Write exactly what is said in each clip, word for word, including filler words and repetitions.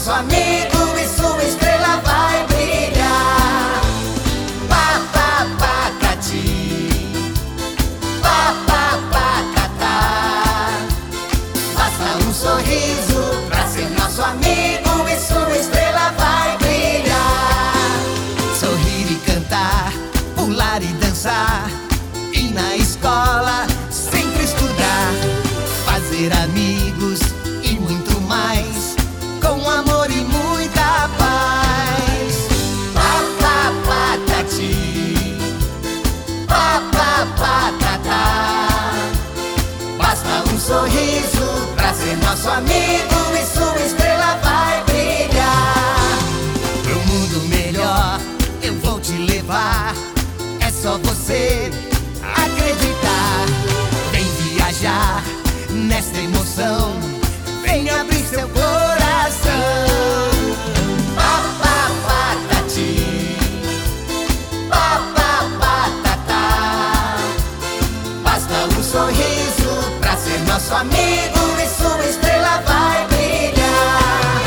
nosso amigo e sua estrela vai brilhar. Pá, pá, patati, pá, pá, patatá. Basta um sorriso pra ser nosso amigo e sua estrela vai brilhar. Sorrir e cantar, pular e dançar, e na escola sempre estudar, fazer amigos e muito mais, com amor e muita paz. Pá, pá, patati, pá, pá, patatá. Basta um sorriso pra ser nosso amigo e sua estrela vai brilhar. Pro mundo melhor eu vou te levar, é só você acreditar. Vem viajar nesta emoção, vem abrir seu coração. Pá, pá, patati, pá, pá, patatá. Basta um sorriso pra ser nosso amigo e sua estrela vai brilhar.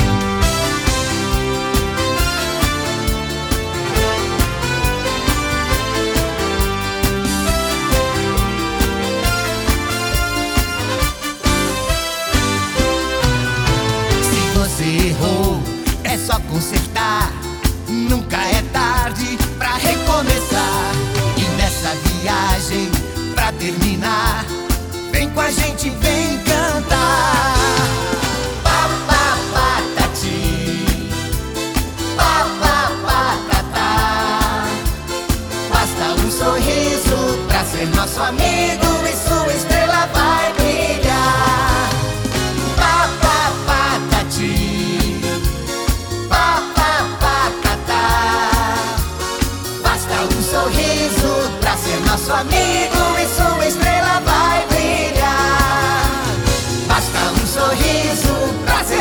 Se você errou, é só consertar, nunca é tarde pra recomeçar. E nessa viagem, pra terminar, vem com a gente, vem cantar. Pá, pá, patati, pá, pá, patatá. Basta um sorriso pra ser nosso amigo e sua estrela vai brilhar. Pá, pá, patati, pá, pá, patatá. Basta um sorriso pra ser nosso amigo e sua estrela vai brilhar. Basta um sorriso pra ser